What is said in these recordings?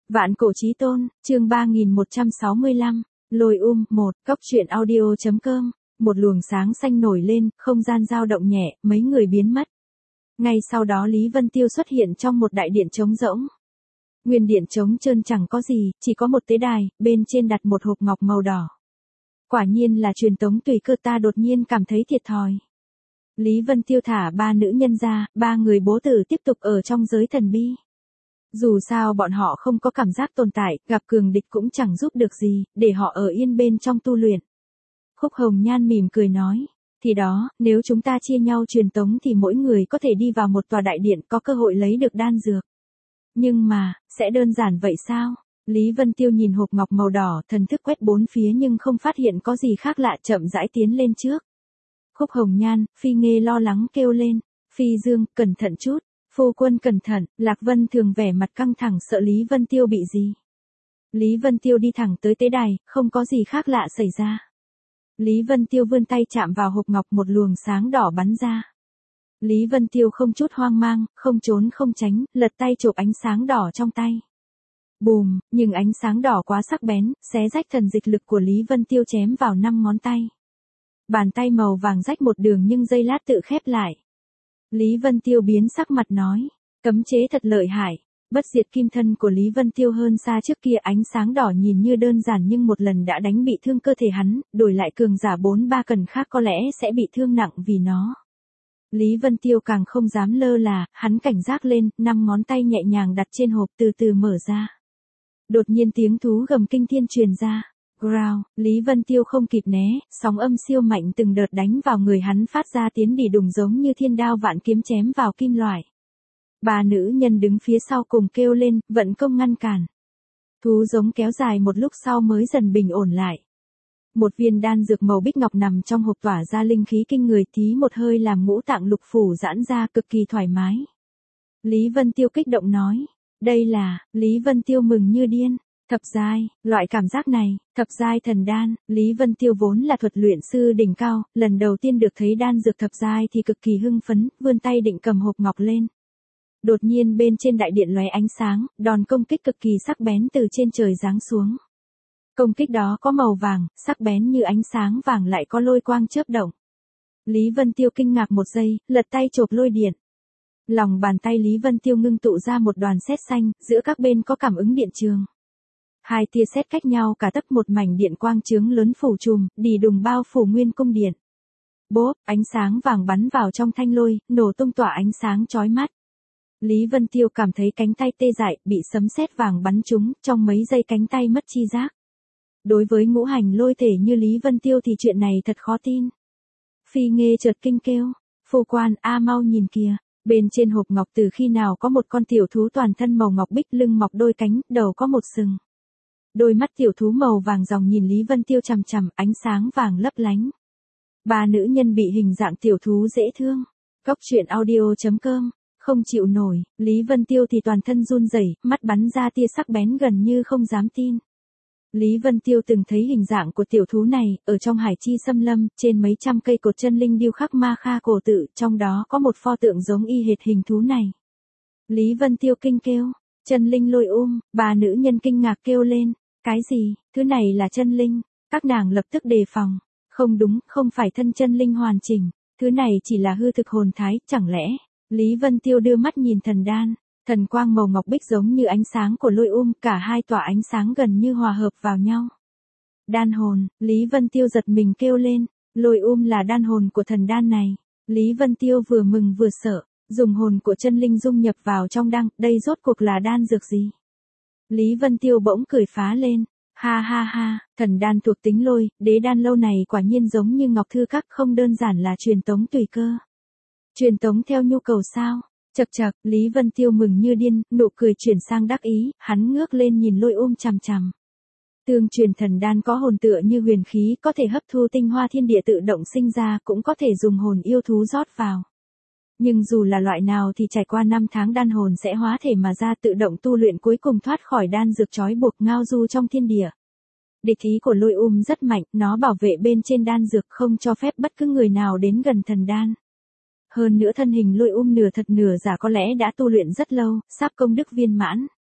Vạn cổ chí tôn, chương 3165, lôi 1, cóc truyện audio.com, một luồng sáng xanh nổi lên, không gian dao động nhẹ, mấy người biến mất. Ngay sau đó Lý Vân Tiêu xuất hiện trong một đại điện trống rỗng. Nguyên điện trống trơn chẳng có gì, chỉ có một tế đài, bên trên đặt một hộp ngọc màu đỏ. Quả nhiên là truyền tống tùy cơ, ta đột nhiên cảm thấy thiệt thòi. Lý Vân Tiêu thả ba nữ nhân ra, ba người bố tử tiếp tục ở trong giới thần bi. Dù sao bọn họ không có cảm giác tồn tại, gặp cường địch cũng chẳng giúp được gì, để họ ở yên bên trong tu luyện. Khúc Hồng Nhan mỉm cười nói, thì đó, nếu chúng ta chia nhau truyền tống thì mỗi người có thể đi vào một tòa đại điện, có cơ hội lấy được đan dược. Nhưng mà, sẽ đơn giản vậy sao? Lý Vân Tiêu nhìn hộp ngọc màu đỏ, thần thức quét bốn phía nhưng không phát hiện có gì khác lạ, chậm rãi tiến lên trước. Khúc Hồng Nhan, Phi Nghê lo lắng kêu lên, Phi Dương, cẩn thận chút. Phu quân cẩn thận, Lạc Vân Thường vẻ mặt căng thẳng sợ Lý Vân Tiêu bị gì. Lý Vân Tiêu đi thẳng tới tế đài, không có gì khác lạ xảy ra. Lý Vân Tiêu vươn tay chạm vào hộp ngọc, một luồng sáng đỏ bắn ra. Lý Vân Tiêu không chút hoang mang, không trốn không tránh, lật tay chộp ánh sáng đỏ trong tay. Bùm, nhưng ánh sáng đỏ quá sắc bén, xé rách thần dịch lực của Lý Vân Tiêu chém vào 5 ngón tay. Bàn tay màu vàng rách một đường nhưng giây lát tự khép lại. Lý Vân Tiêu biến sắc mặt nói, cấm chế thật lợi hại, bất diệt kim thân của Lý Vân Tiêu hơn xa trước kia, ánh sáng đỏ nhìn như đơn giản nhưng một lần đã đánh bị thương cơ thể hắn, đổi lại cường giả 4-3 cần khác có lẽ sẽ bị thương nặng vì nó. Lý Vân Tiêu càng không dám lơ là, hắn cảnh giác lên, 5 ngón tay nhẹ nhàng đặt trên hộp từ từ mở ra. Đột nhiên tiếng thú gầm kinh thiên truyền ra. Growl, Lý Vân Tiêu không kịp né, sóng âm siêu mạnh từng đợt đánh vào người hắn phát ra tiếng đỉ đùng giống như thiên đao vạn kiếm chém vào kim loại. Ba nữ nhân đứng phía sau cùng kêu lên, vận công ngăn cản. Thú giống kéo dài một lúc sau mới dần bình ổn lại. Một viên đan dược màu bích ngọc nằm trong hộp tỏa ra linh khí kinh người, tí một hơi làm ngũ tạng lục phủ giãn ra cực kỳ thoải mái. Lý Vân Tiêu kích động nói, đây là, Lý Vân Tiêu mừng như điên. Thập giai, loại cảm giác này, thập giai thần đan, Lý Vân Tiêu vốn là thuật luyện sư đỉnh cao, lần đầu tiên được thấy đan dược thập giai thì cực kỳ hưng phấn, vươn tay định cầm hộp ngọc lên. Đột nhiên bên trên đại điện lóe ánh sáng, đòn công kích cực kỳ sắc bén từ trên trời giáng xuống. Công kích đó có màu vàng, sắc bén như ánh sáng vàng lại có lôi quang chớp động. Lý Vân Tiêu kinh ngạc một giây, lật tay chộp lôi điện. Lòng bàn tay Lý Vân Tiêu ngưng tụ ra một đoàn sét xanh, giữa các bên có cảm ứng điện trường. Hai tia sét cách nhau cả tấc, một mảnh điện quang chướng lớn phủ trùm, đỉ đùng bao phủ nguyên cung điện. Bốp, ánh sáng vàng bắn vào trong thanh lôi, nổ tung tỏa ánh sáng chói mắt. Lý Vân Tiêu cảm thấy cánh tay tê dại, bị sấm sét vàng bắn trúng, trong mấy giây cánh tay mất chi giác. Đối với ngũ hành lôi thể như Lý Vân Tiêu thì chuyện này thật khó tin. Phi Nghê chợt kinh kêu, phu quan, mau nhìn kìa. Bên trên hộp ngọc từ khi nào có một con tiểu thú toàn thân màu ngọc bích, lưng mọc đôi cánh, đầu có một sừng. Đôi mắt tiểu thú màu vàng ròng nhìn Lý Vân Tiêu chằm chằm, ánh sáng vàng lấp lánh. Ba nữ nhân bị hình dạng tiểu thú dễ thương. Cóc truyện audio.com, không chịu nổi, Lý Vân Tiêu thì toàn thân run rẩy, mắt bắn ra tia sắc bén gần như không dám tin. Lý Vân Tiêu từng thấy hình dạng của tiểu thú này, ở trong hải chi xâm lâm, trên mấy trăm cây cột chân linh điêu khắc ma kha cổ tự, trong đó có một pho tượng giống y hệt hình thú này. Lý Vân Tiêu kinh kêu, chân linh lôi ba nữ nhân kinh ngạc kêu lên, cái gì, thứ này là chân linh, các nàng lập tức đề phòng, không đúng, không phải thân chân linh hoàn chỉnh, thứ này chỉ là hư thực hồn thái, chẳng lẽ, Lý Vân Tiêu đưa mắt nhìn thần đan, thần quang màu ngọc bích giống như ánh sáng của lôi cả hai tỏa ánh sáng gần như hòa hợp vào nhau. Đan hồn, Lý Vân Tiêu giật mình kêu lên, lôi là đan hồn của thần đan này, Lý Vân Tiêu vừa mừng vừa sợ. Dùng hồn của chân linh dung nhập vào trong đan, đây rốt cuộc là đan dược gì? Lý Vân Tiêu bỗng cười phá lên, ha ha ha, thần đan thuộc tính lôi, đế đan lâu này quả nhiên giống như ngọc thư các, không đơn giản là truyền tống tùy cơ. Truyền tống theo nhu cầu sao? Chậc chậc, Lý Vân Tiêu mừng như điên, nụ cười chuyển sang đắc ý, hắn ngước lên nhìn lôi chằm chằm. Tương truyền thần đan có hồn tựa như huyền khí, có thể hấp thu tinh hoa thiên địa tự động sinh ra, cũng có thể dùng hồn yêu thú rót vào. Nhưng dù là loại nào thì trải qua 5 tháng đan hồn sẽ hóa thể mà ra, tự động tu luyện, cuối cùng thoát khỏi đan dược trói buộc, ngao du trong thiên địa. Địch ý của lôi rất mạnh, nó bảo vệ bên trên đan dược, không cho phép bất cứ người nào đến gần thần đan. Hơn nữa thân hình lôi nửa thật nửa giả có lẽ đã tu luyện rất lâu, sắp công đức viên mãn.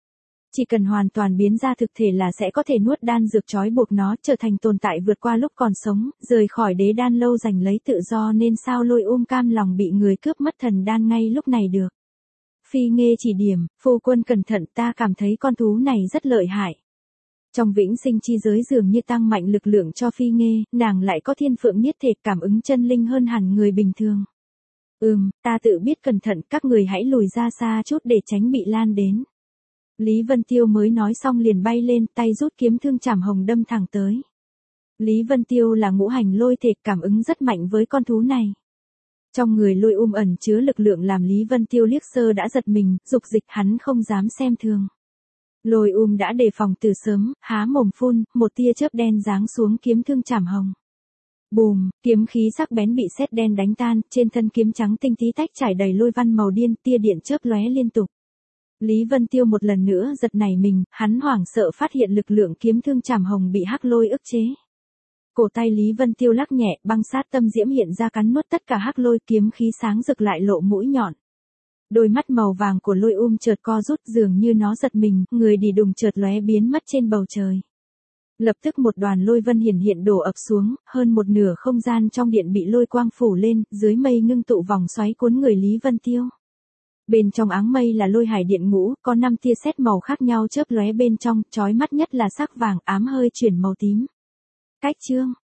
Chỉ cần hoàn toàn biến ra thực thể là sẽ có thể nuốt đan dược trói buộc nó, trở thành tồn tại vượt qua lúc còn sống, rời khỏi đế đan lâu giành lấy tự do, nên sao Lôi cam lòng bị người cướp mất thần đan ngay lúc này được. Phi Nghê chỉ điểm, phu quân cẩn thận, ta cảm thấy con thú này rất lợi hại. Trong vĩnh sinh chi giới dường như tăng mạnh lực lượng cho Phi Nghê, nàng lại có thiên phượng niết thể, cảm ứng chân linh hơn hẳn người bình thường. Ta tự biết cẩn thận, các người hãy lùi ra xa chút để tránh bị lan đến. Lý Vân Tiêu mới nói xong liền bay lên, tay rút kiếm thương chảm hồng đâm thẳng tới. Lý Vân Tiêu là ngũ hành lôi thể, cảm ứng rất mạnh với con thú này. Trong người Lôi ẩn chứa lực lượng làm Lý Vân Tiêu liếc sơ đã giật mình, dục dịch, hắn không dám xem thường. Lôi đã đề phòng từ sớm, há mồm phun, một tia chớp đen giáng xuống kiếm thương chảm hồng. Bùm, kiếm khí sắc bén bị sét đen đánh tan, trên thân kiếm trắng tinh tí tách trải đầy lôi văn màu điên, tia điện chớp lóe liên tục. Lý Vân Tiêu một lần nữa giật nảy mình, hắn hoảng sợ phát hiện lực lượng kiếm thương chảm hồng bị hắc lôi ức chế. Cổ tay Lý Vân Tiêu lắc nhẹ, băng sát tâm diễm hiện ra cắn nuốt tất cả hắc lôi, kiếm khí sáng rực lại lộ mũi nhọn. Đôi mắt màu vàng của Lôi chợt co rút, dường như nó giật mình, người đi đùng chợt lóe biến mất trên bầu trời. Lập tức một đoàn lôi vân hiện đổ ập xuống, hơn một nửa không gian trong điện bị lôi quang phủ lên, dưới mây ngưng tụ vòng xoáy cuốn người Lý Vân Tiêu. Bên trong áng mây là lôi hải điện ngũ, có 5 tia sét màu khác nhau chớp lóe bên trong, chói mắt nhất là sắc vàng ám hơi chuyển màu tím. Cách chương